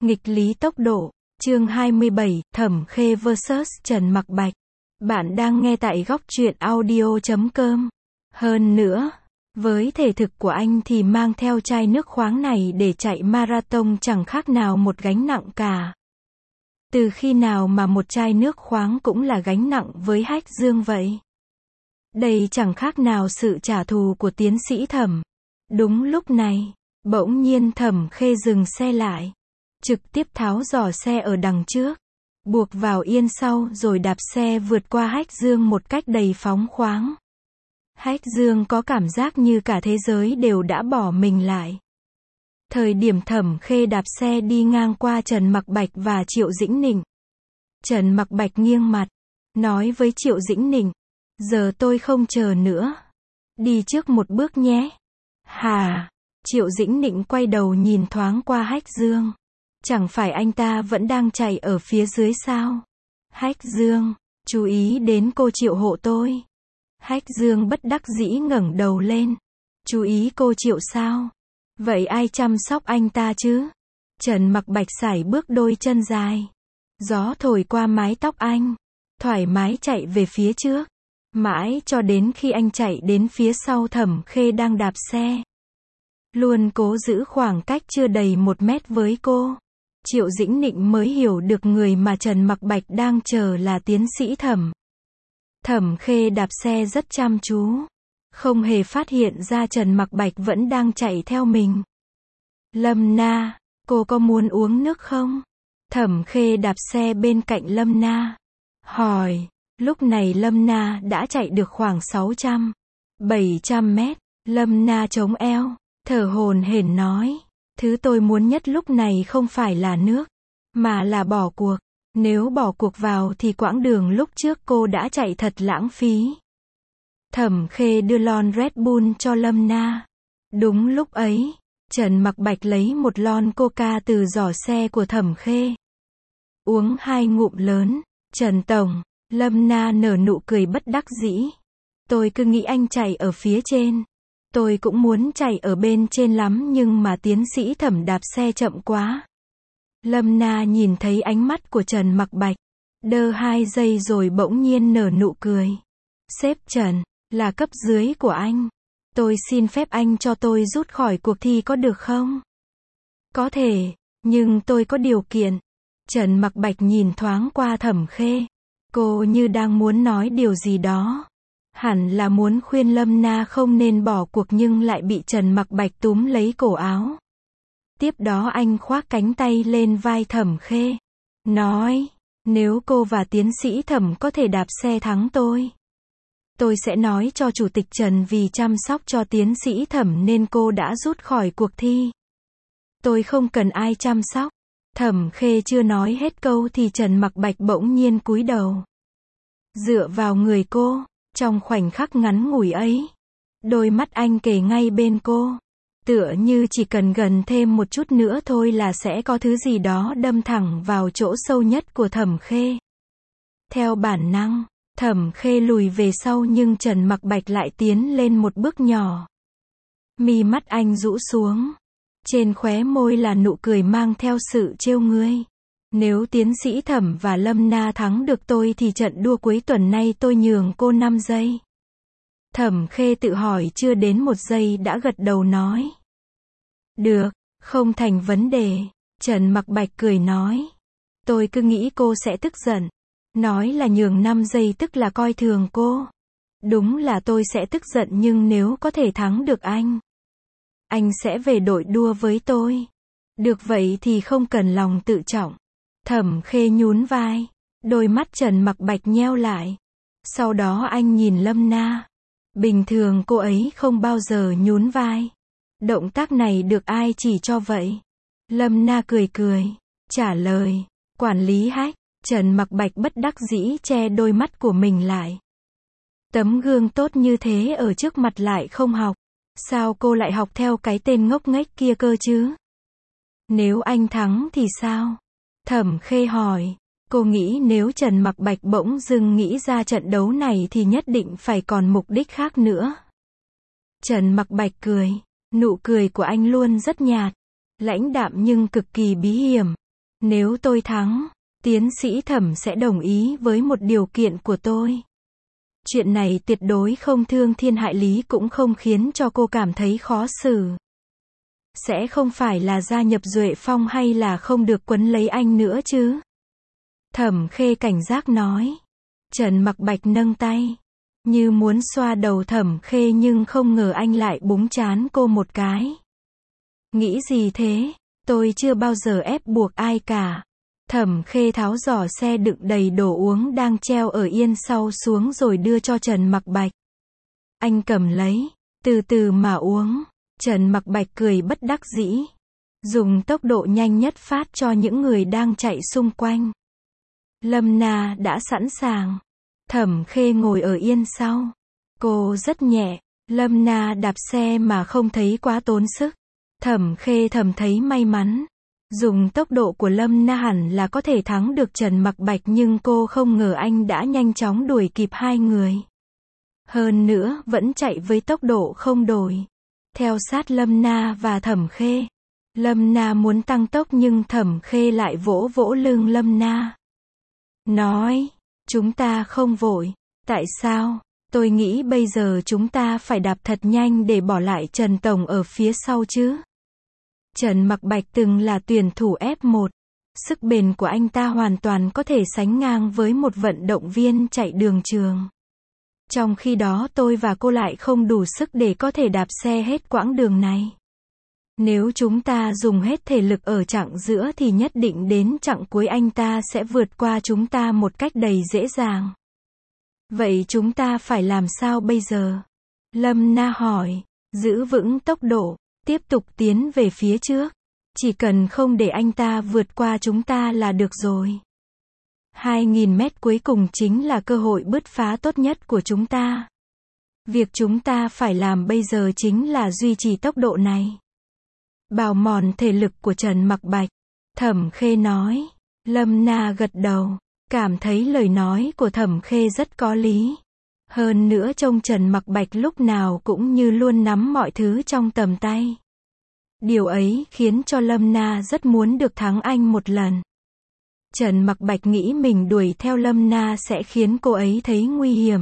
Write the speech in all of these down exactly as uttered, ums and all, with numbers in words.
Nghịch lý tốc độ, chương hai mươi bảy, Thẩm Khê versus Trần Mặc Bạch. Bạn đang nghe tại góc truyện audio chấm com. Hơn nữa, với thể thực của anh thì mang theo chai nước khoáng này để chạy marathon chẳng khác nào một gánh nặng cả. Từ khi nào mà một chai nước khoáng cũng là gánh nặng với Hách Dương vậy? Đây chẳng khác nào sự trả thù của tiến sĩ Thẩm. Đúng lúc này, bỗng nhiên Thẩm Khê dừng xe lại, trực tiếp tháo giỏ xe ở đằng trước, buộc vào yên sau rồi đạp xe vượt qua Hách Dương một cách đầy phóng khoáng. Hách Dương có cảm giác như cả thế giới đều đã bỏ mình lại. Thời điểm Thẩm Khê đạp xe đi ngang qua Trần Mặc Bạch và Triệu Dĩnh Nịnh, Trần Mặc Bạch nghiêng mặt, nói với Triệu Dĩnh Nịnh, giờ tôi không chờ nữa, đi trước một bước nhé. Hà, Triệu Dĩnh Nịnh quay đầu nhìn thoáng qua Hách Dương. Chẳng phải anh ta vẫn đang chạy ở phía dưới sao? Hách Dương, chú ý đến cô Triệu hộ tôi. Hách Dương bất đắc dĩ ngẩng đầu lên. Chú ý cô Triệu sao? Vậy ai chăm sóc anh ta chứ? Trần Mặc Bạch sải bước đôi chân dài. Gió thổi qua mái tóc anh, thoải mái chạy về phía trước. Mãi cho đến khi anh chạy đến phía sau Thẩm Khê đang đạp xe. Luôn cố giữ khoảng cách chưa đầy một mét với cô. Triệu Dĩnh Nịnh mới hiểu được người mà Trần Mặc Bạch đang chờ là tiến sĩ Thẩm. Thẩm Khê đạp xe rất chăm chú, không hề phát hiện ra Trần Mặc Bạch vẫn đang chạy theo mình. Lâm Na, cô có muốn uống nước không? Thẩm Khê đạp xe bên cạnh Lâm Na, hỏi. Lúc này Lâm Na đã chạy được khoảng sáu trăm, bảy trăm mét. Lâm Na chống eo, thở hổn hển nói. Thứ tôi muốn nhất lúc này không phải là nước, mà là bỏ cuộc. Nếu bỏ cuộc vào thì quãng đường lúc trước cô đã chạy thật lãng phí. Thẩm Khê đưa lon Red Bull cho Lâm Na. Đúng lúc ấy, Trần Mặc Bạch lấy một lon Coca từ giỏ xe của Thẩm Khê. Uống hai ngụm lớn. Trần Tổng, Lâm Na nở nụ cười bất đắc dĩ. Tôi cứ nghĩ anh chạy ở phía trên. Tôi cũng muốn chạy ở bên trên lắm nhưng mà tiến sĩ Thẩm đạp xe chậm quá. Lâm Na nhìn thấy ánh mắt của Trần Mặc Bạch, đơ hai giây rồi bỗng nhiên nở nụ cười. Sếp Trần, là cấp dưới của anh. Tôi xin phép anh cho tôi rút khỏi cuộc thi có được không? Có thể, nhưng tôi có điều kiện. Trần Mặc Bạch nhìn thoáng qua Thẩm Khê. Cô như đang muốn nói điều gì đó. Hẳn là muốn khuyên Lâm Na không nên bỏ cuộc nhưng lại bị Trần Mặc Bạch túm lấy cổ áo. Tiếp đó anh khoác cánh tay lên vai Thẩm Khê. Nói, nếu cô và tiến sĩ Thẩm có thể đạp xe thắng tôi, tôi sẽ nói cho Chủ tịch Trần vì chăm sóc cho tiến sĩ Thẩm nên cô đã rút khỏi cuộc thi. Tôi không cần ai chăm sóc. Thẩm Khê chưa nói hết câu thì Trần Mặc Bạch bỗng nhiên cúi đầu, dựa vào người cô. Trong khoảnh khắc ngắn ngủi ấy, đôi mắt anh kề ngay bên cô, tựa như chỉ cần gần thêm một chút nữa thôi là sẽ có thứ gì đó đâm thẳng vào chỗ sâu nhất của Thẩm Khê. Theo bản năng, Thẩm Khê lùi về sau nhưng Trần Mặc Bạch lại tiến lên một bước nhỏ. Mi mắt anh rũ xuống, trên khóe môi là nụ cười mang theo sự trêu ngươi. Nếu tiến sĩ Thẩm và Lâm Na thắng được tôi thì trận đua cuối tuần nay tôi nhường cô năm giây. Thẩm Khê tự hỏi chưa đến một giây đã gật đầu nói. Được, không thành vấn đề. Trần Mặc Bạch cười nói. Tôi cứ nghĩ cô sẽ tức giận. Nói là nhường năm giây tức là coi thường cô. Đúng là tôi sẽ tức giận nhưng nếu có thể thắng được anh, anh sẽ về đội đua với tôi. Được vậy thì không cần lòng tự trọng. Thẩm Khê nhún vai, đôi mắt Trần Mặc Bạch nheo lại. Sau đó anh nhìn Lâm Na. Bình thường cô ấy không bao giờ nhún vai. Động tác này được ai chỉ cho vậy? Lâm Na cười cười, trả lời, quản lý Hách. Trần Mặc Bạch bất đắc dĩ che đôi mắt của mình lại. Tấm gương tốt như thế ở trước mặt lại không học. Sao cô lại học theo cái tên ngốc nghếch kia cơ chứ? Nếu anh thắng thì sao? Thẩm Khê hỏi. Cô nghĩ nếu Trần Mặc Bạch bỗng dưng nghĩ ra trận đấu này thì nhất định phải còn mục đích khác nữa. Trần Mặc Bạch cười. Nụ cười của anh luôn rất nhạt, lãnh đạm nhưng cực kỳ bí hiểm. Nếu tôi thắng, tiến sĩ Thẩm sẽ đồng ý với một điều kiện của tôi. Chuyện này tuyệt đối không thương thiên hại lý cũng không khiến cho cô cảm thấy khó xử. Sẽ không phải là gia nhập Duệ Phong hay là không được quấn lấy anh nữa chứ? Thẩm Khê cảnh giác nói. Trần Mặc Bạch nâng tay, như muốn xoa đầu Thẩm Khê nhưng không ngờ anh lại búng trán cô một cái. Nghĩ gì thế? Tôi chưa bao giờ ép buộc ai cả. Thẩm Khê tháo giỏ xe đựng đầy đồ uống đang treo ở yên sau xuống rồi đưa cho Trần Mặc Bạch. Anh cầm lấy, từ từ mà uống. Trần Mặc Bạch cười bất đắc dĩ, dùng tốc độ nhanh nhất phát cho những người đang chạy xung quanh. Lâm Na đã sẵn sàng. Thẩm Khê ngồi ở yên sau. Cô rất nhẹ. Lâm Na đạp xe mà không thấy quá tốn sức. Thẩm Khê thầm thấy may mắn. Dùng tốc độ của Lâm Na hẳn là có thể thắng được Trần Mặc Bạch nhưng cô không ngờ anh đã nhanh chóng đuổi kịp hai người. Hơn nữa vẫn chạy với tốc độ không đổi. Theo sát Lâm Na và Thẩm Khê. Lâm Na muốn tăng tốc nhưng Thẩm Khê lại vỗ vỗ lưng Lâm Na. Nói, chúng ta không vội. Tại sao? Tôi nghĩ bây giờ chúng ta phải đạp thật nhanh để bỏ lại Trần Tổng ở phía sau chứ. Trần Mặc Bạch từng là tuyển thủ ép một. Sức bền của anh ta hoàn toàn có thể sánh ngang với một vận động viên chạy đường trường. Trong khi đó tôi và cô lại không đủ sức để có thể đạp xe hết quãng đường này. Nếu chúng ta dùng hết thể lực ở chặng giữa thì nhất định đến chặng cuối anh ta sẽ vượt qua chúng ta một cách đầy dễ dàng. Vậy chúng ta phải làm sao bây giờ? Lâm Na hỏi. Giữ vững tốc độ, tiếp tục tiến về phía trước. Chỉ cần không để anh ta vượt qua chúng ta là được rồi. hai nghìn mét cuối cùng chính là cơ hội bứt phá tốt nhất của chúng ta. Việc chúng ta phải làm bây giờ chính là duy trì tốc độ này. Bào mòn thể lực của Trần Mặc Bạch. Thẩm Khê nói. Lâm Na gật đầu, cảm thấy lời nói của Thẩm Khê rất có lý. Hơn nữa trông Trần Mặc Bạch lúc nào cũng như luôn nắm mọi thứ trong tầm tay. Điều ấy khiến cho Lâm Na rất muốn được thắng anh một lần. Trần Mặc Bạch nghĩ mình đuổi theo Lâm Na sẽ khiến cô ấy thấy nguy hiểm.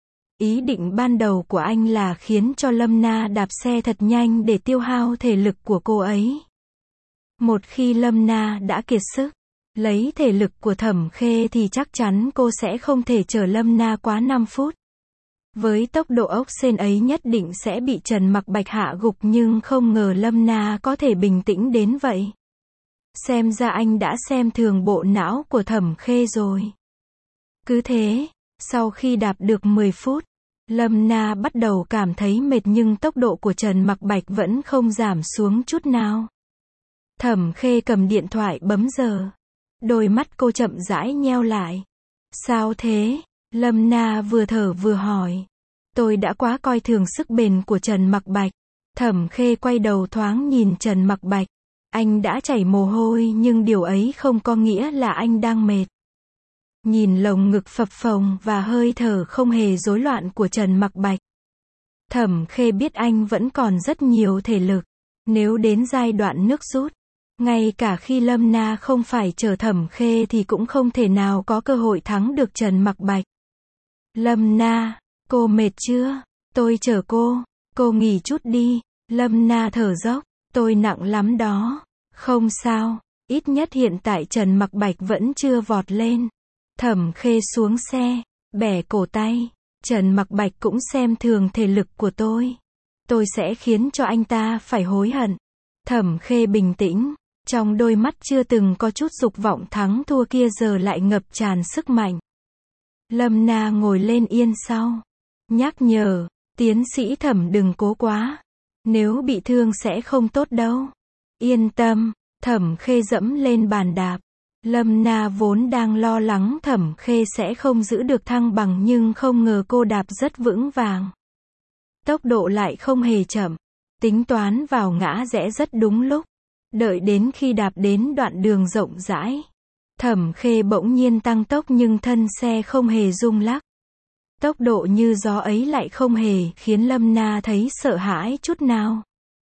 Ý định ban đầu của anh là khiến cho Lâm Na đạp xe thật nhanh để tiêu hao thể lực của cô ấy. Một khi Lâm Na đã kiệt sức, lấy thể lực của Thẩm Khê thì chắc chắn cô sẽ không thể chở Lâm Na quá năm phút. Với tốc độ ốc sên ấy nhất định sẽ bị Trần Mặc Bạch hạ gục nhưng không ngờ Lâm Na có thể bình tĩnh đến vậy. Xem ra anh đã xem thường bộ não của Thẩm Khê rồi. Cứ thế, sau khi đạp được mười phút, Lâm Na bắt đầu cảm thấy mệt nhưng tốc độ của Trần Mặc Bạch vẫn không giảm xuống chút nào. Thẩm Khê cầm điện thoại bấm giờ. Đôi mắt cô chậm rãi nheo lại. Sao thế? Lâm Na vừa thở vừa hỏi. Tôi đã quá coi thường sức bền của Trần Mặc Bạch. Thẩm Khê quay đầu thoáng nhìn Trần Mặc Bạch. Anh đã chảy mồ hôi nhưng điều ấy không có nghĩa là anh đang mệt. Nhìn lồng ngực phập phồng và hơi thở không hề rối loạn của Trần Mặc Bạch. Thẩm Khê biết anh vẫn còn rất nhiều thể lực. Nếu đến giai đoạn nước rút, ngay cả khi Lâm Na không phải chở Thẩm Khê thì cũng không thể nào có cơ hội thắng được Trần Mặc Bạch. Lâm Na, cô mệt chưa? Tôi chở cô. Cô nghỉ chút đi. Lâm Na thở dốc. Tôi nặng lắm đó. Không sao. Ít nhất hiện tại Trần Mặc Bạch vẫn chưa vọt lên. Thẩm Khê xuống xe, bẻ cổ tay. Trần Mặc Bạch cũng xem thường thể lực của tôi. Tôi sẽ khiến cho anh ta phải hối hận. Thẩm Khê bình tĩnh. Trong đôi mắt chưa từng có chút dục vọng thắng thua kia giờ lại ngập tràn sức mạnh. Lâm Na ngồi lên yên sau. Nhắc nhở, tiến sĩ Thẩm đừng cố quá. Nếu bị thương sẽ không tốt đâu. Yên tâm, Thẩm Khê dẫm lên bàn đạp. Lâm Na vốn đang lo lắng Thẩm Khê sẽ không giữ được thăng bằng nhưng không ngờ cô đạp rất vững vàng. Tốc độ lại không hề chậm. Tính toán vào ngã rẽ rất đúng lúc. Đợi đến khi đạp đến đoạn đường rộng rãi, Thẩm Khê bỗng nhiên tăng tốc nhưng thân xe không hề rung lắc. Tốc độ như gió ấy lại không hề khiến Lâm Na thấy sợ hãi chút nào.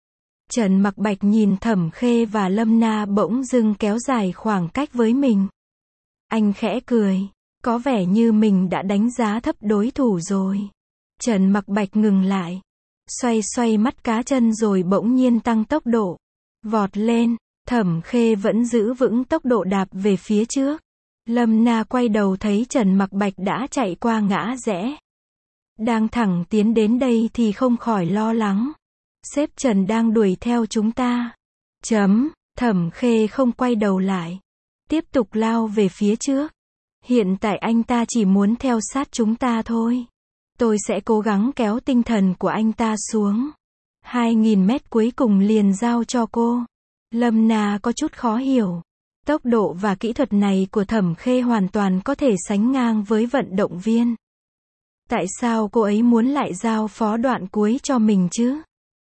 Trần Mặc Bạch nhìn Thẩm Khê và Lâm Na bỗng dưng kéo dài khoảng cách với mình. Anh khẽ cười. Có vẻ như mình đã đánh giá thấp đối thủ rồi. Trần Mặc Bạch ngừng lại. Xoay xoay mắt cá chân rồi bỗng nhiên tăng tốc độ. Vọt lên. Thẩm Khê vẫn giữ vững tốc độ đạp về phía trước. Lâm Na quay đầu thấy Trần Mặc Bạch đã chạy qua ngã rẽ. Đang thẳng tiến đến đây thì không khỏi lo lắng. Sếp Trần đang đuổi theo chúng ta. Chấm. Thẩm Khê không quay đầu lại. Tiếp tục lao về phía trước. Hiện tại anh ta chỉ muốn theo sát chúng ta thôi. Tôi sẽ cố gắng kéo tinh thần của anh ta xuống. Hai nghìn mét cuối cùng liền giao cho cô. Lâm Na có chút khó hiểu. Tốc độ và kỹ thuật này của Thẩm Khê hoàn toàn có thể sánh ngang với vận động viên. Tại sao cô ấy muốn lại giao phó đoạn cuối cho mình chứ?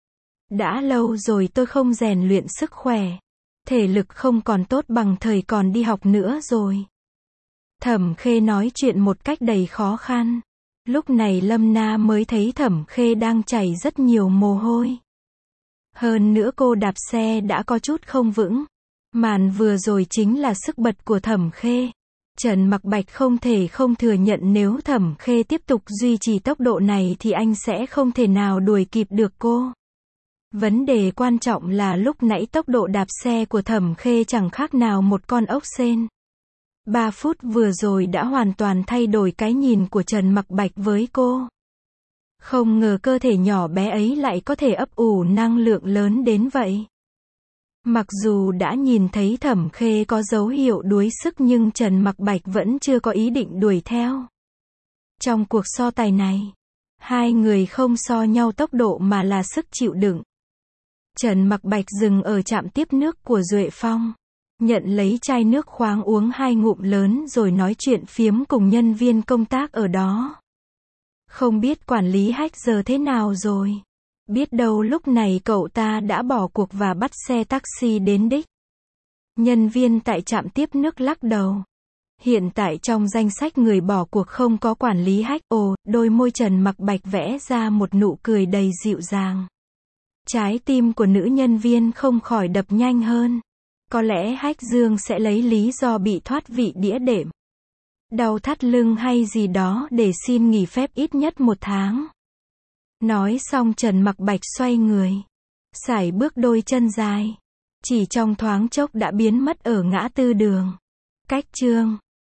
Đã lâu rồi tôi không rèn luyện sức khỏe. Thể lực không còn tốt bằng thời còn đi học nữa rồi. Thẩm Khê nói chuyện một cách đầy khó khăn. Lúc này Lâm Na mới thấy Thẩm Khê đang chảy rất nhiều mồ hôi. Hơn nữa cô đạp xe đã có chút không vững. Màn vừa rồi chính là sức bật của Thẩm Khê. Trần Mặc Bạch không thể không thừa nhận nếu Thẩm Khê tiếp tục duy trì tốc độ này thì anh sẽ không thể nào đuổi kịp được cô. Vấn đề quan trọng là lúc nãy tốc độ đạp xe của Thẩm Khê chẳng khác nào một con ốc sên. Ba phút vừa rồi đã hoàn toàn thay đổi cái nhìn của Trần Mặc Bạch với cô. Không ngờ cơ thể nhỏ bé ấy lại có thể ấp ủ năng lượng lớn đến vậy. Mặc dù đã nhìn thấy Thẩm Khê có dấu hiệu đuối sức nhưng Trần Mặc Bạch vẫn chưa có ý định đuổi theo. Trong cuộc so tài này, hai người không so nhau tốc độ mà là sức chịu đựng. Trần Mặc Bạch dừng ở trạm tiếp nước của Duệ Phong. Nhận lấy chai nước khoáng uống hai ngụm lớn rồi nói chuyện phiếm cùng nhân viên công tác ở đó. Không biết quản lý Hách giờ thế nào rồi. Biết đâu lúc này cậu ta đã bỏ cuộc và bắt xe taxi đến đích. Nhân viên tại trạm tiếp nước lắc đầu. Hiện tại trong danh sách người bỏ cuộc không có quản lý Hách. Ồ, đôi môi Trần Mặc Bạch vẽ ra một nụ cười đầy dịu dàng. Trái tim của nữ nhân viên không khỏi đập nhanh hơn. Có lẽ Hách Dương sẽ lấy lý do bị thoát vị đĩa đệm, đau thắt lưng hay gì đó để xin nghỉ phép ít nhất một tháng. Nói xong Trần Mặc Bạch xoay người, sải bước đôi chân dài. Chỉ trong thoáng chốc đã biến mất ở ngã tư đường. Cách chương